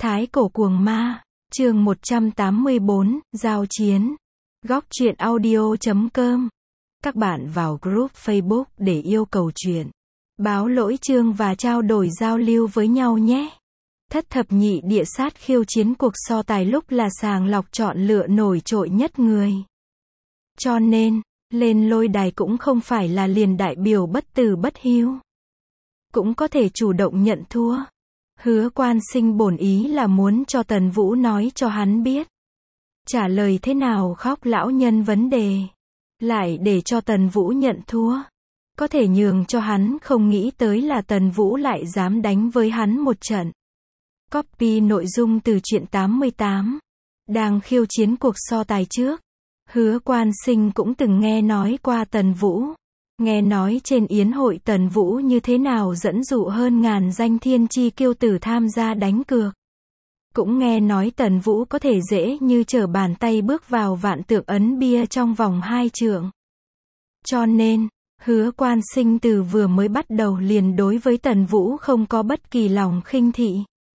Thái cổ cuồng ma, chương 184, giao chiến. Góc truyện audio.com. Các bạn vào group Facebook để yêu cầu truyện, báo lỗi chương và trao đổi giao lưu với nhau nhé. Thất thập nhị địa sát khiêu chiến cuộc so tài lúc là sàng lọc chọn lựa nổi trội nhất người. Cho nên, lên lôi đài cũng không phải là liền đại biểu bất tử bất hiếu. Cũng có thể chủ động nhận thua. Hứa Quan Sinh bổn ý là muốn cho Tần Vũ nói cho hắn biết trả lời thế nào Khóc lão nhân vấn đề, lại để cho Tần Vũ nhận thua. Có thể nhường cho hắn không nghĩ tới là Tần Vũ lại dám đánh với hắn một trận. Copy nội dung từ truyện 88. Đang khiêu chiến cuộc so tài trước, Hứa Quan Sinh cũng từng nghe nói qua Tần Vũ. Nghe nói trên yến hội Tần Vũ như thế nào dẫn dụ hơn ngàn danh thiên chi kiêu tử tham gia đánh cược. Cũng nghe nói Tần Vũ có thể dễ như trở bàn tay bước vào vạn tượng ấn bia trong vòng 2 trượng. Cho nên, Hứa Quan Sinh từ vừa mới bắt đầu liền đối với Tần Vũ không có bất kỳ lòng khinh thị.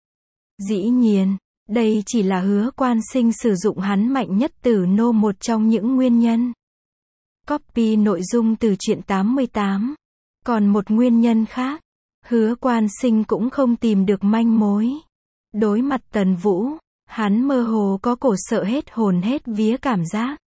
Dĩ nhiên, đây chỉ là Hứa Quan Sinh sử dụng hắn mạnh nhất tử nô một trong những nguyên nhân. Copy nội dung từ truyện 88. Còn một nguyên nhân khác, Hứa Quan Sinh cũng không tìm được manh mối. Đối mặt Tần Vũ, hắn mơ hồ có cổ sợ hết hồn hết vía cảm giác.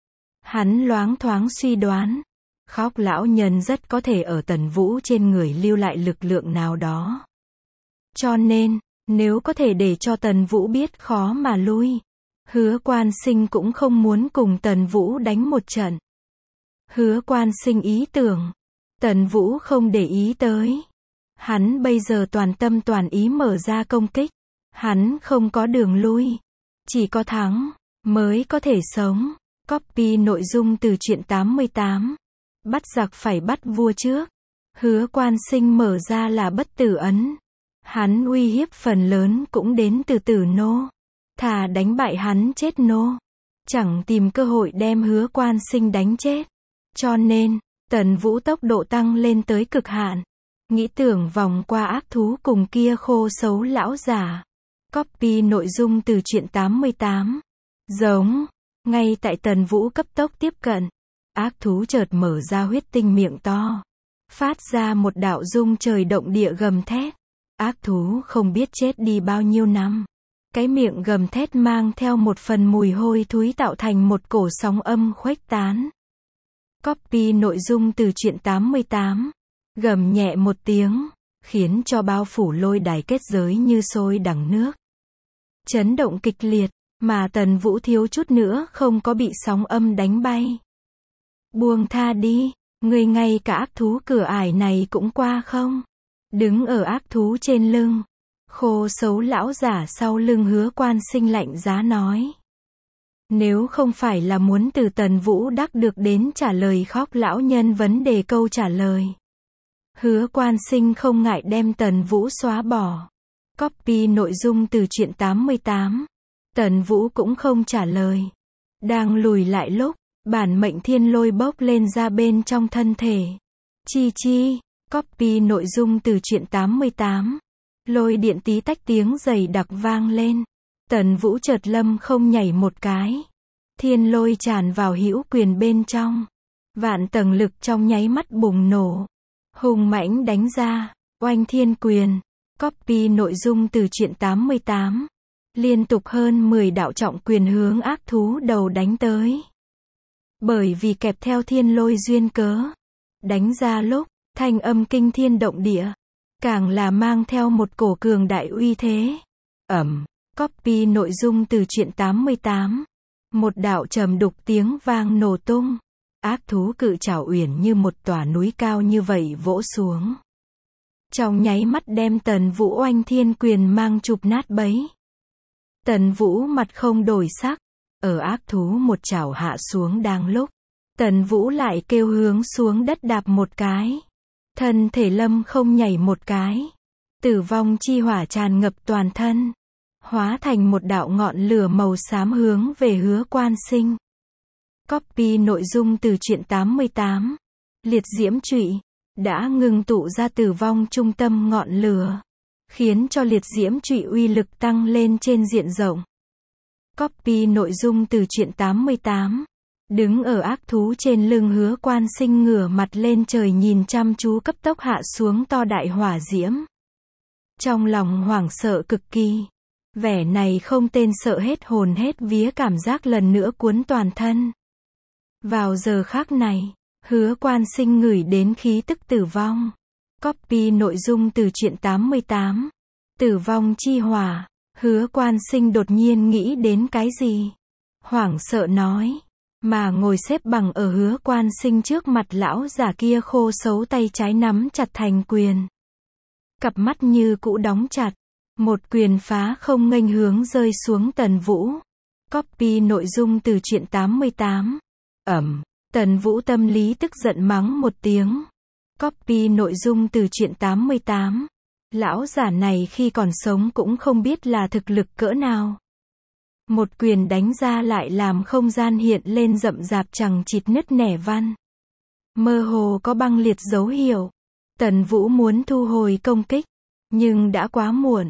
Hắn loáng thoáng suy đoán, Khóc lão nhân rất có thể ở Tần Vũ trên người lưu lại lực lượng nào đó. Cho nên, nếu có thể để cho Tần Vũ biết khó mà lui, Hứa Quan Sinh cũng không muốn cùng Tần Vũ đánh một trận. Hứa Quan Sinh ý tưởng, Tần Vũ không để ý tới. Hắn bây giờ toàn tâm toàn ý mở ra công kích. Hắn không có đường lui. Chỉ có thắng, mới có thể sống. Copy nội dung từ truyện 88. Bắt giặc phải bắt vua trước. Hứa Quan Sinh mở ra là bất tử ấn. Hắn uy hiếp phần lớn cũng đến từ tử nô. Thà đánh bại hắn chết nô, chẳng tìm cơ hội đem Hứa Quan Sinh đánh chết. Cho nên, Tần Vũ tốc độ tăng lên tới cực hạn. Nghĩ tưởng vòng qua ác thú cùng kia khô xấu lão giả. Copy nội dung từ truyện 88. Giống. Ngay tại Tần Vũ cấp tốc tiếp cận, ác thú chợt mở ra huyết tinh miệng to. Phát ra một đạo rung trời động địa gầm thét. Ác thú không biết chết đi bao nhiêu năm. Cái miệng gầm thét mang theo một phần mùi hôi thối tạo thành một cổ sóng âm khuếch tán. Copy nội dung từ truyện 88. Gầm nhẹ một tiếng, khiến cho bao phủ lôi đài kết giới như sôi đằng nước. Chấn động kịch liệt, mà Tần Vũ thiếu chút nữa không có bị sóng âm đánh bay. Buông tha đi, người ngay cả ác thú cửa ải này cũng qua không? Đứng ở ác thú trên lưng, khô xấu lão giả sau lưng Hứa Quan Sinh lạnh giá nói. Nếu không phải là muốn từ Tần Vũ đắc được đến trả lời Khóc lão nhân vấn đề câu trả lời, Hứa Quan Sinh không ngại đem Tần Vũ xóa bỏ. Copy nội dung từ truyện 88. Tần Vũ cũng không trả lời. Đang lùi lại lúc, bản mệnh thiên lôi bốc lên ra bên trong thân thể. Chi chi. Copy nội dung từ truyện 88. Lôi điện tí tách tiếng dày đặc vang lên. Tần Vũ chợt lâm không nhảy một cái. Thiên lôi tràn vào hữu quyền bên trong. Vạn tầng lực trong nháy mắt bùng nổ. Hùng mãnh đánh ra, oanh thiên quyền. Copy nội dung từ truyện 88. Liên tục hơn 10 đạo trọng quyền hướng ác thú đầu đánh tới. Bởi vì kẹp theo thiên lôi duyên cớ, đánh ra lúc, thanh âm kinh thiên động địa, càng là mang theo một cổ cường đại uy thế. Copy nội dung từ truyện 88. Một đạo trầm đục tiếng vang nổ tung. Ác thú cự trảo uyển như một tòa núi cao như vậy vỗ xuống. Trong nháy mắt đem Tần Vũ oanh thiên quyền mang chụp nát bấy. Tần Vũ mặt không đổi sắc. Ở ác thú một chảo hạ xuống đang lúc, Tần Vũ lại kêu hướng xuống đất đạp một cái. Thân thể lâm không nhảy một cái. Tử vong chi hỏa tràn ngập toàn thân. Hóa thành một đạo ngọn lửa màu xám hướng về Hứa Quan Sinh. Copy nội dung từ truyện 88. Liệt diễm trụy. Đã ngưng tụ ra tử vong trung tâm ngọn lửa. khiến cho liệt diễm trụy uy lực tăng lên trên diện rộng. Copy nội dung từ truyện 88. Đứng ở ác thú trên lưng Hứa Quan Sinh ngửa mặt lên trời nhìn chăm chú cấp tốc hạ xuống to đại hỏa diễm. Trong lòng hoảng sợ cực kỳ. Vẻ này không tên sợ hết hồn hết vía cảm giác lần nữa cuốn toàn thân. Vào giờ khắc này, Hứa Quan Sinh ngửi đến khí tức tử vong. Copy nội dung từ truyện 88. Tử vong chi hỏa. Hứa Quan Sinh đột nhiên nghĩ đến cái gì? Hoảng sợ nói. Mà ngồi xếp bằng ở Hứa Quan Sinh trước mặt lão già kia khô xấu tay trái nắm chặt thành quyền. Cặp mắt như cũ đóng chặt. Một quyền phá không nghênh hướng rơi xuống Tần Vũ. Copy nội dung từ truyện 88. Tần Vũ tâm lý tức giận mắng một tiếng. Copy nội dung từ truyện 88. Lão giả này khi còn sống cũng không biết là thực lực cỡ nào. Một quyền đánh ra lại làm không gian hiện lên rậm rạp chằng chịt nứt nẻ văn. Mơ hồ có băng liệt dấu hiệu. Tần Vũ muốn thu hồi công kích, nhưng đã quá muộn.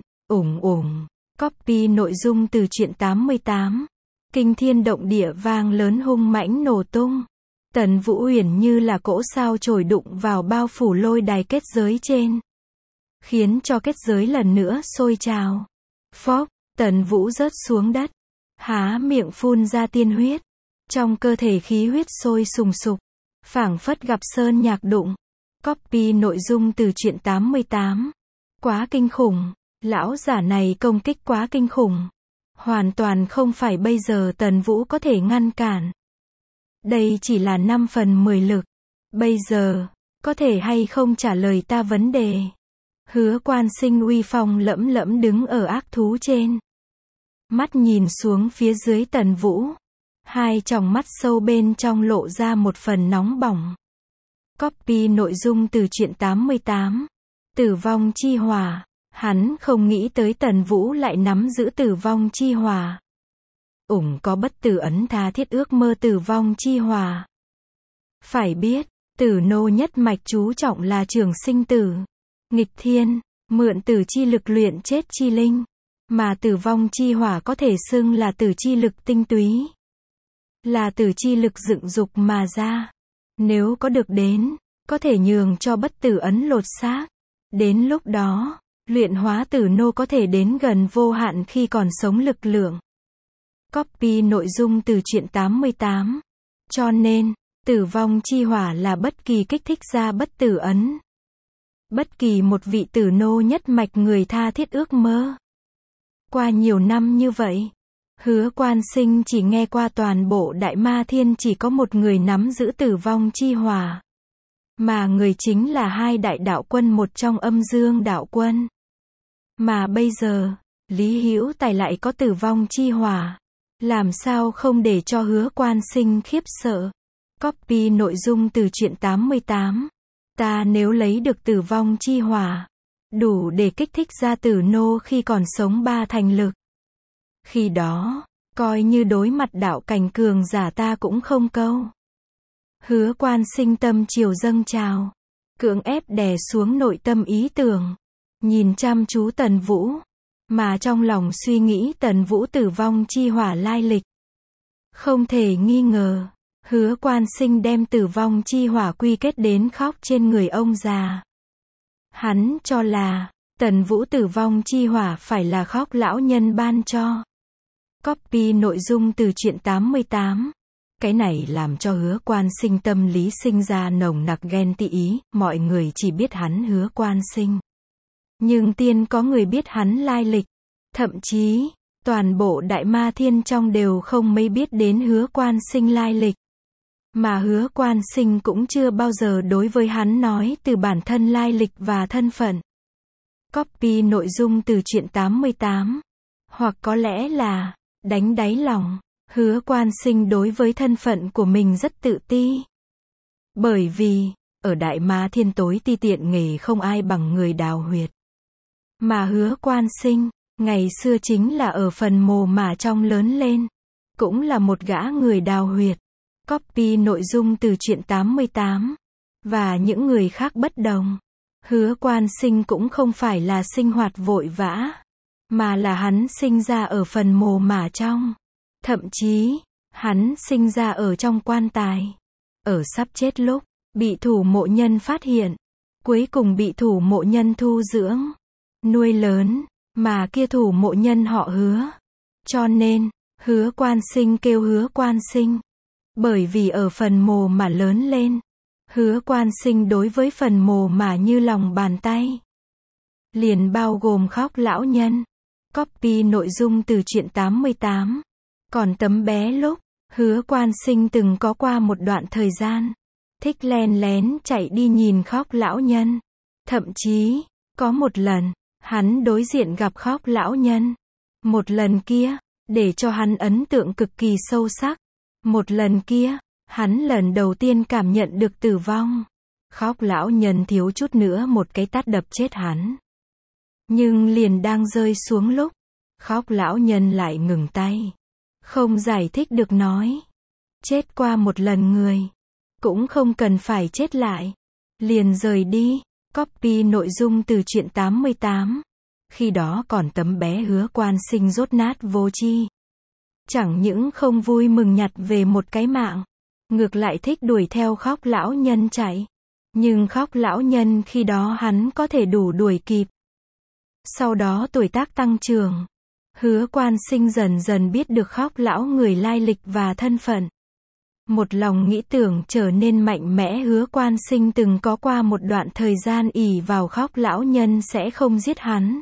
Copy nội dung từ truyện 88. Kinh thiên động địa vang lớn hung mãnh nổ tung. Tần Vũ Uyển như là cỗ sao chổi đụng vào bao phủ lôi đài kết giới trên, khiến cho kết giới lần nữa sôi trào. Phốc, Tần Vũ rớt xuống đất, há miệng phun ra tiên huyết. Trong cơ thể khí huyết sôi sùng sục, phảng phất gặp sơn nhạc đụng. Copy nội dung từ truyện 88. Quá kinh khủng, lão giả này công kích quá kinh khủng. Hoàn toàn không phải bây giờ Tần Vũ có thể ngăn cản. Đây chỉ là 5 phần 10 lực. Bây giờ, có thể hay không trả lời ta vấn đề? Hứa Quan Sinh uy phong lẫm lẫm đứng ở ác thú trên. Mắt nhìn xuống phía dưới Tần Vũ. Hai tròng mắt sâu bên trong lộ ra một phần nóng bỏng. Copy nội dung từ truyện 88. Tử vong chi hỏa. Hắn không nghĩ tới Tần Vũ lại nắm giữ tử vong chi hỏa. Có bất tử ấn tha thiết ước mơ tử vong chi hỏa. Phải biết, Tử nô nhất mạch chú trọng là trường sinh tử, nghịch thiên, mượn tử chi lực luyện chết chi linh. Mà tử vong chi hỏa có thể xưng là tử chi lực tinh túy. Là tử chi lực dựng dục mà ra. Nếu có được đến, có thể nhường cho bất tử ấn lột xác. Đến lúc đó, luyện hóa tử nô có thể đến gần vô hạn khi còn sống lực lượng. Copy nội dung từ truyện 88. Cho nên, tử vong chi hỏa là bất kỳ kích thích ra bất tử ấn. Bất kỳ một vị tử nô nhất mạch người tha thiết ước mơ. Qua nhiều năm như vậy, Hứa Quan Sinh chỉ nghe qua toàn bộ Đại Ma Thiên chỉ có một người nắm giữ tử vong chi hỏa. Mà người chính là hai đại đạo quân một trong Âm Dương đạo quân. Mà bây giờ, Lý Hữu Tài lại có tử vong chi hỏa. Làm sao không để cho Hứa Quan Sinh khiếp sợ. Copy nội dung từ truyện 88. Ta nếu lấy được tử vong chi hỏa, đủ để kích thích ra tử nô khi còn sống 3 thành lực. Khi đó, coi như đối mặt đạo cảnh cường giả ta cũng không câu. Hứa Quan Sinh tâm triều dâng trào, cưỡng ép đè xuống nội tâm ý tưởng, nhìn chăm chú Tần Vũ, mà trong lòng suy nghĩ Tần Vũ tử vong chi hỏa lai lịch. Không thể nghi ngờ, Hứa Quan Sinh đem tử vong chi hỏa quy kết đến khóc trên người ông già. Hắn cho là, Tần Vũ tử vong chi hỏa phải là khóc lão nhân ban cho. Copy nội dung từ truyện 88. Cái này làm cho Hứa Quan Sinh tâm lý sinh ra nồng nặc ghen tị ý, mọi người chỉ biết hắn Hứa Quan Sinh. Nhưng tiên có người biết hắn lai lịch. Thậm chí, toàn bộ Đại Ma Thiên trong đều không mấy biết đến Hứa Quan Sinh lai lịch. Mà Hứa Quan Sinh cũng chưa bao giờ đối với hắn nói từ bản thân lai lịch và thân phận. Copy nội dung từ truyện 88. Hoặc có lẽ là, đánh đáy lòng, Hứa Quan Sinh đối với thân phận của mình rất tự ti. Bởi vì, ở Đại Ma Thiên tối ti tiện nghề không ai bằng người đào huyệt. Mà Hứa Quan Sinh, ngày xưa chính là ở phần mồ mả trong lớn lên. Cũng là một gã người đào huyệt. Copy nội dung từ truyện 88. Và những người khác bất đồng. Hứa Quan Sinh cũng không phải là sinh hoạt vội vã, mà là hắn sinh ra ở phần mồ mả trong. Thậm chí, hắn sinh ra ở trong quan tài. Ở sắp chết lúc, bị thủ mộ nhân phát hiện. Cuối cùng bị thủ mộ nhân thu dưỡng, nuôi lớn, mà kia thủ mộ nhân họ Hứa. Cho nên, Hứa Quan Sinh kêu Hứa Quan Sinh. Bởi vì ở phần mồ mà lớn lên. Hứa Quan Sinh đối với phần mồ mà như lòng bàn tay. Liền bao gồm khóc lão nhân. Copy nội dung từ truyện 88. Còn tấm bé lúc, Hứa Quan Sinh từng có qua một đoạn thời gian. Thích len lén chạy đi nhìn khóc lão nhân. Thậm chí, có một lần, hắn đối diện gặp khóc lão nhân. Một lần kia, để cho hắn ấn tượng cực kỳ sâu sắc. Một lần kia, hắn lần đầu tiên cảm nhận được tử vong. Khóc lão nhân thiếu chút nữa một cái tát đập chết hắn. Nhưng liền đang rơi xuống lúc, khóc lão nhân lại ngừng tay. Không giải thích được nói. Chết qua một lần người, cũng không cần phải chết lại. Liền rời đi. Copy nội dung từ truyện 88. Khi đó còn tấm bé Hứa Quan Sinh dốt nát vô tri. Chẳng những không vui mừng nhặt về một cái mạng, ngược lại thích đuổi theo khóc lão nhân chạy. Nhưng khóc lão nhân khi đó hắn có thể đủ đuổi kịp. Sau đó tuổi tác tăng trưởng, Hứa Quan Sinh dần dần biết được khóc lão người lai lịch và thân phận. Một lòng nghĩ tưởng trở nên mạnh mẽ. Hứa Quan Sinh từng có qua một đoạn thời gian ỷ vào khóc lão nhân sẽ không giết hắn,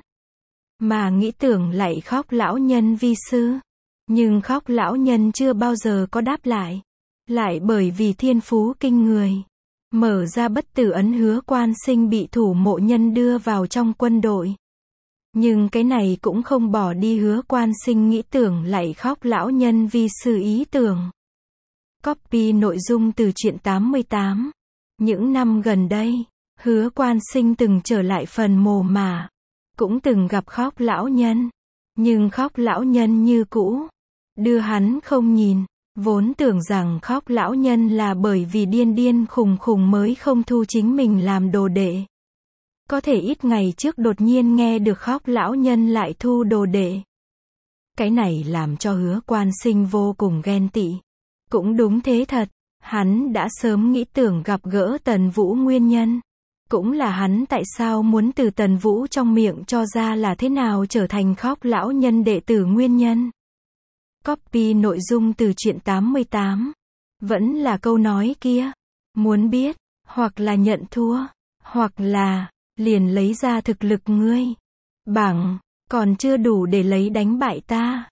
mà nghĩ tưởng lạy khóc lão nhân vi sư. Nhưng khóc lão nhân chưa bao giờ có đáp lại. Lại bởi vì thiên phú kinh người, mở ra bất tử ấn. Hứa Quan Sinh bị thủ mộ nhân đưa vào trong quân đội. Nhưng cái này cũng không bỏ đi Hứa Quan Sinh nghĩ tưởng lạy khóc lão nhân vi sư ý tưởng. Copy nội dung từ truyện 88. Những năm gần đây, Hứa Quan Sinh từng trở lại phần mồ mả, cũng từng gặp khóc lão nhân. Nhưng khóc lão nhân như cũ, đưa hắn không nhìn. Vốn tưởng rằng khóc lão nhân là bởi vì điên điên khùng khùng mới không thu chính mình làm đồ đệ. Có thể ít ngày trước đột nhiên nghe được khóc lão nhân lại thu đồ đệ. Cái này làm cho Hứa Quan Sinh vô cùng ghen tị. Cũng đúng thế thật, hắn đã sớm nghĩ tưởng gặp gỡ Tần Vũ nguyên nhân. Cũng là hắn tại sao muốn từ Tần Vũ trong miệng cho ra là thế nào trở thành khóc lão nhân đệ tử nguyên nhân. Copy nội dung từ truyện 88. Vẫn là câu nói kia. Muốn biết, hoặc là nhận thua, hoặc là, liền lấy ra thực lực ngươi. Bằng, còn chưa đủ để lấy đánh bại ta.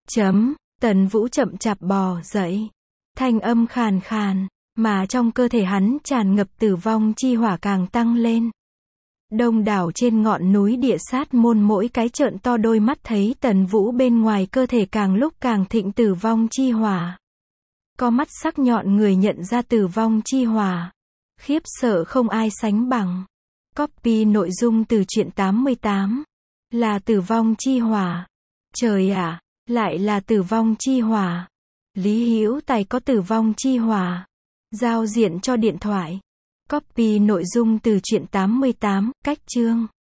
Tần Vũ chậm chạp bò dậy. Thanh âm khàn khàn, mà trong cơ thể hắn tràn ngập tử vong chi hỏa càng tăng lên. Đông đảo trên ngọn núi Địa Sát Môn mỗi cái trợn to đôi mắt thấy Tần Vũ bên ngoài cơ thể càng lúc càng thịnh tử vong chi hỏa. Có mắt sắc nhọn người nhận ra tử vong chi hỏa. Khiếp sợ không ai sánh bằng. Copy nội dung từ truyện 88. Là tử vong chi hỏa. Trời ạ, lại là tử vong chi hỏa. Lý Hữu Tài có tử vong chi hỏa. Giao diện cho điện thoại. Copy nội dung từ truyện 88, cách chương.